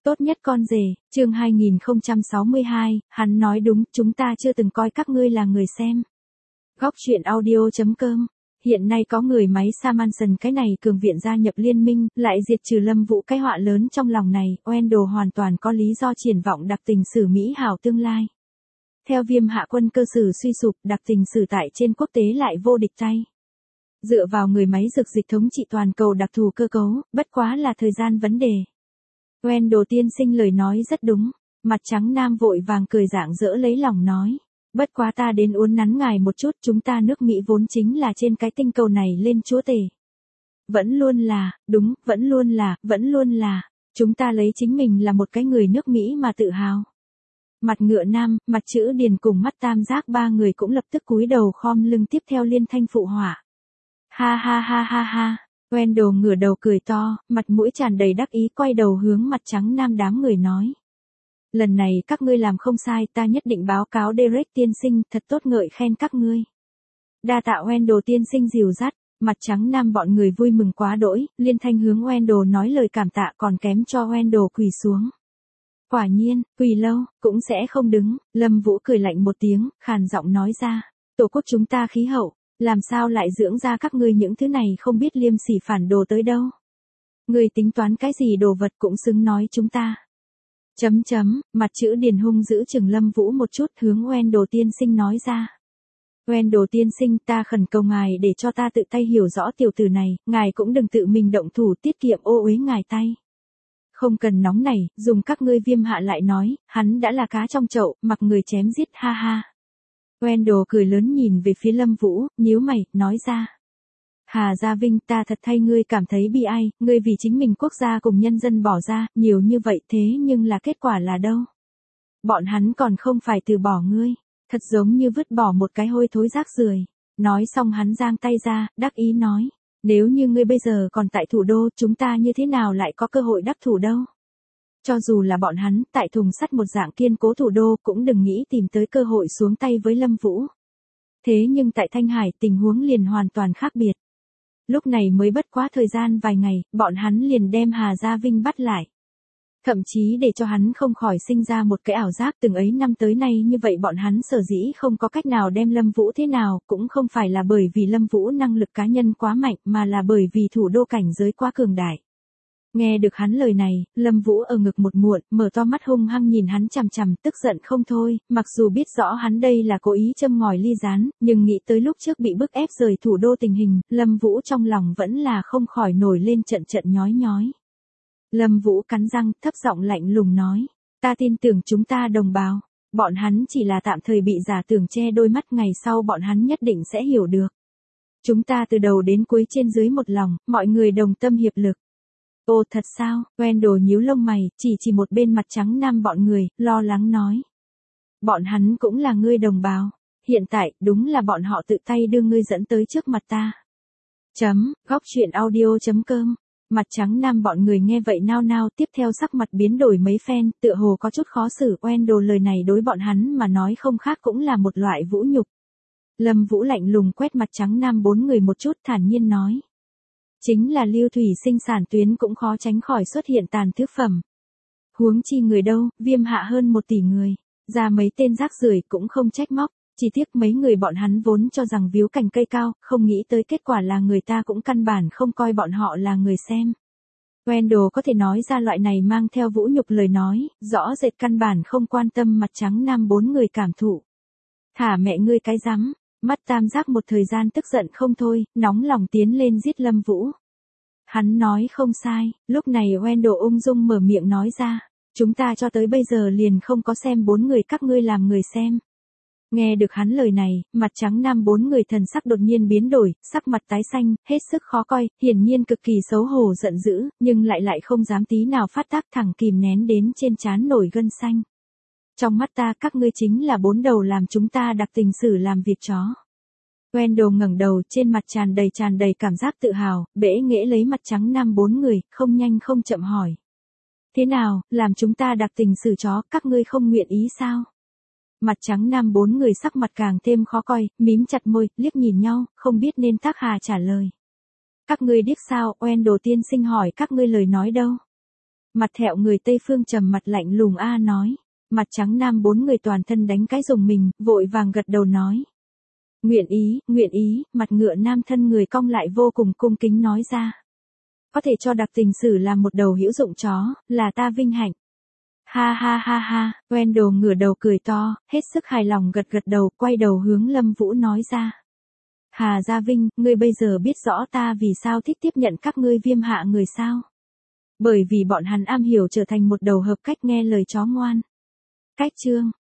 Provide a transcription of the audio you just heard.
Tốt nhất con rể, chương 2062, hắn nói đúng, chúng ta chưa từng coi các ngươi là người xem. Góc truyện audio.com. Hiện nay có người máy Samanson cái này cường viện gia nhập liên minh, lại diệt trừ Lâm Vũ cái họa lớn trong lòng này, Wendell hoàn toàn có lý do triển vọng đặc tình sử Mỹ hảo tương lai. Theo Viêm Hạ quân cơ sử suy sụp, đặc tình sử tại trên quốc tế lại vô địch tay. Dựa vào người máy dược dịch thống trị toàn cầu đặc thù cơ cấu, bất quá là thời gian vấn đề. Wendell tiên sinh lời nói rất đúng, mặt trắng nam vội vàng cười rạng rỡ lấy lòng nói. Bất quá ta đến uốn nắn ngài một chút, chúng ta nước Mỹ vốn chính là trên cái tinh cầu này lên chúa tể. Vẫn luôn là, đúng, vẫn luôn là, chúng ta lấy chính mình là một cái người nước Mỹ mà tự hào. Mặt ngựa nam, mặt chữ điền cùng mắt tam giác ba người cũng lập tức cúi đầu khom lưng tiếp theo liên thanh phụ họa. Ha ha ha ha ha, Wendell ngửa đầu cười to, mặt mũi tràn đầy đắc ý quay đầu hướng mặt trắng nam đám người nói. Lần này các ngươi làm không sai, ta nhất định báo cáo Derek tiên sinh, thật tốt ngợi khen các ngươi. Đa tạ Wendell tiên sinh dìu dắt, mặt trắng nam bọn người vui mừng quá đỗi, liên thanh hướng Wendell nói lời cảm tạ còn kém cho Wendell quỳ xuống. Quả nhiên, quỳ lâu, cũng sẽ không đứng, Lâm Vũ cười lạnh một tiếng, khàn giọng nói ra, tổ quốc chúng ta khí hậu, làm sao lại dưỡng ra các ngươi những thứ này không biết liêm sỉ phản đồ tới đâu. Ngươi tính toán cái gì đồ vật cũng xứng nói chúng ta. Mặt chữ điền hung giữ chừng Lâm Vũ một chút hướng Wendell tiên sinh nói ra. Wendell tiên sinh, ta khẩn cầu ngài để cho ta tự tay hiểu rõ tiểu tử này, ngài cũng đừng tự mình động thủ tiết kiệm ô uế ngài tay. Không cần nóng này, dùng các ngươi Viêm Hạ lại nói, hắn đã là cá trong chậu, mặc người chém giết ha ha. Wendell cười lớn nhìn về phía Lâm Vũ, nhíu mày, nói ra. Hà Gia Vinh, ta thật thay ngươi cảm thấy bi ai, ngươi vì chính mình quốc gia cùng nhân dân bỏ ra, nhiều như vậy thế nhưng là kết quả là đâu? Bọn hắn còn không phải từ bỏ ngươi, thật giống như vứt bỏ một cái hôi thối rác rưởi. Nói xong hắn giang tay ra, đắc ý nói, nếu như ngươi bây giờ còn tại thủ đô, chúng ta như thế nào lại có cơ hội đắc thủ đâu? Cho dù là bọn hắn, tại thùng sắt một dạng kiên cố thủ đô cũng đừng nghĩ tìm tới cơ hội xuống tay với Lâm Vũ. Thế nhưng tại Thanh Hải tình huống liền hoàn toàn khác biệt. Lúc này mới bất quá thời gian vài ngày, bọn hắn liền đem Hà Gia Vinh bắt lại. Thậm chí để cho hắn không khỏi sinh ra một cái ảo giác từng ấy năm tới nay như vậy bọn hắn sở dĩ không có cách nào đem Lâm Vũ thế nào, cũng không phải là bởi vì Lâm Vũ năng lực cá nhân quá mạnh mà là bởi vì thủ đô cảnh giới quá cường đại. Nghe được hắn lời này, Lâm Vũ ở ngực một muộn, mở to mắt hung hăng nhìn hắn chằm chằm, tức giận không thôi, mặc dù biết rõ hắn đây là cố ý châm ngòi ly gián, nhưng nghĩ tới lúc trước bị bức ép rời thủ đô tình hình, Lâm Vũ trong lòng vẫn là không khỏi nổi lên trận trận nhói nhói. Lâm Vũ cắn răng, thấp giọng lạnh lùng nói, ta tin tưởng chúng ta đồng bào, bọn hắn chỉ là tạm thời bị giả tưởng che đôi mắt, ngày sau bọn hắn nhất định sẽ hiểu được. Chúng ta từ đầu đến cuối trên dưới một lòng, mọi người đồng tâm hiệp lực. Ồ thật sao, Wendell nhíu lông mày, chỉ một bên mặt trắng nam bọn người, lo lắng nói. Bọn hắn cũng là ngươi đồng bào, hiện tại, đúng là bọn họ tự tay đưa ngươi dẫn tới trước mặt ta. Góc truyện audio.com. Mặt trắng nam bọn người nghe vậy nao nao, tiếp theo sắc mặt biến đổi mấy phen, tựa hồ có chút khó xử. Wendell lời này đối bọn hắn mà nói không khác cũng là một loại vũ nhục. Lâm Vũ lạnh lùng quét mặt trắng nam bốn người một chút, thản nhiên nói. Chính là lưu thủy sinh sản tuyến cũng khó tránh khỏi xuất hiện tàn thứ phẩm. Huống chi người đâu, Viêm Hạ hơn 1 tỷ người, ra mấy tên rác rưởi cũng không trách móc, chỉ tiếc mấy người bọn hắn vốn cho rằng víu cành cây cao, không nghĩ tới kết quả là người ta cũng căn bản không coi bọn họ là người xem. Wendell có thể nói ra loại này mang theo vũ nhục lời nói, rõ rệt căn bản không quan tâm mặt trắng nam bốn người cảm thụ. Thả mẹ ngươi cái rắm. Mắt tam giác một thời gian tức giận không thôi, nóng lòng tiến lên giết Lâm Vũ. Hắn nói không sai, lúc này Wendell ung dung mở miệng nói ra, chúng ta cho tới bây giờ liền không có xem 4 người các ngươi làm người xem. Nghe được hắn lời này, mặt trắng nam 4 người thần sắc đột nhiên biến đổi, sắc mặt tái xanh, hết sức khó coi, hiển nhiên cực kỳ xấu hổ giận dữ, nhưng lại không dám tí nào phát tác, thẳng kìm nén đến trên trán nổi gân xanh. Trong mắt ta các ngươi chính là 4 đầu làm chúng ta đặc tình sử làm việc chó. Wendell ngẩng đầu, trên mặt tràn đầy cảm giác tự hào, bẽ nghễ lấy mặt trắng nam 4 người, không nhanh không chậm hỏi. Thế nào, làm chúng ta đặc tình sử chó, các ngươi không nguyện ý sao? Mặt trắng nam 4 người sắc mặt càng thêm khó coi, mím chặt môi, liếc nhìn nhau, không biết nên tác hà trả lời. Các ngươi điếc sao, Wendell tiên sinh hỏi các ngươi lời nói đâu? Mặt thẹo người Tây Phương trầm mặt lạnh lùng a nói. Mặt trắng nam 4 người toàn thân đánh cái rùng mình, vội vàng gật đầu nói. Nguyện ý, mặt ngựa nam thân người cong lại vô cùng cung kính nói ra. Có thể cho đặc tình sử làm một đầu hữu dụng chó, là ta vinh hạnh. Ha ha ha ha, Wendell ngửa đầu cười to, hết sức hài lòng gật gật đầu, quay đầu hướng Lâm Vũ nói ra. Hà Gia Vinh, ngươi bây giờ biết rõ ta vì sao thích tiếp nhận các ngươi viêm hạ người sao? Bởi vì bọn hắn am hiểu trở thành một đầu hợp cách nghe lời chó ngoan. Cách chương